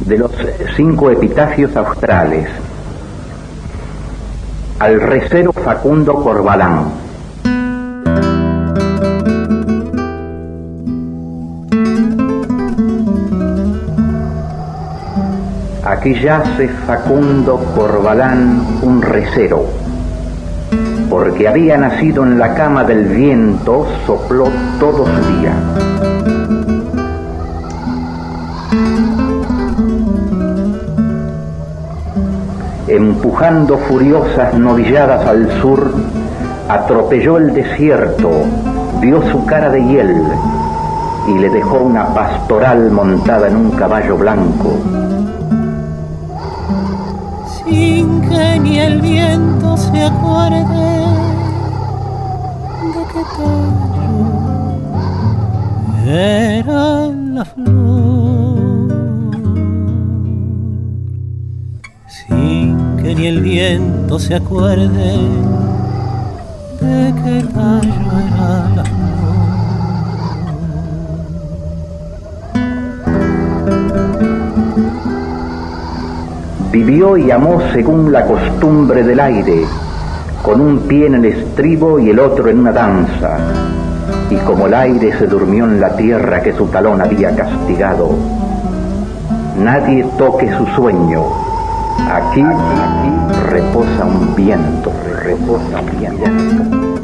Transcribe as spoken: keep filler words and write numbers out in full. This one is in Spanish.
de los cinco epitafios australes al recero Facundo Corbalán. Aquí yace Facundo Corbalán, un recero, porque había nacido en la cama del viento, sopló todo su día. Empujando furiosas novilladas al sur, atropelló el desierto, vio su cara de hiel y le dejó una pastoral montada en un caballo blanco. Sin que ni el viento se acuerde de que tallo era la flor, sin que ni el viento se acuerde de que tallo era la flor. Vivió y amó según la costumbre del aire, con un pie en el estribo y el otro en una danza. Y como el aire se durmió en la tierra que su talón había castigado, nadie toque su sueño. Aquí, aquí reposa un viento, reposa un viento.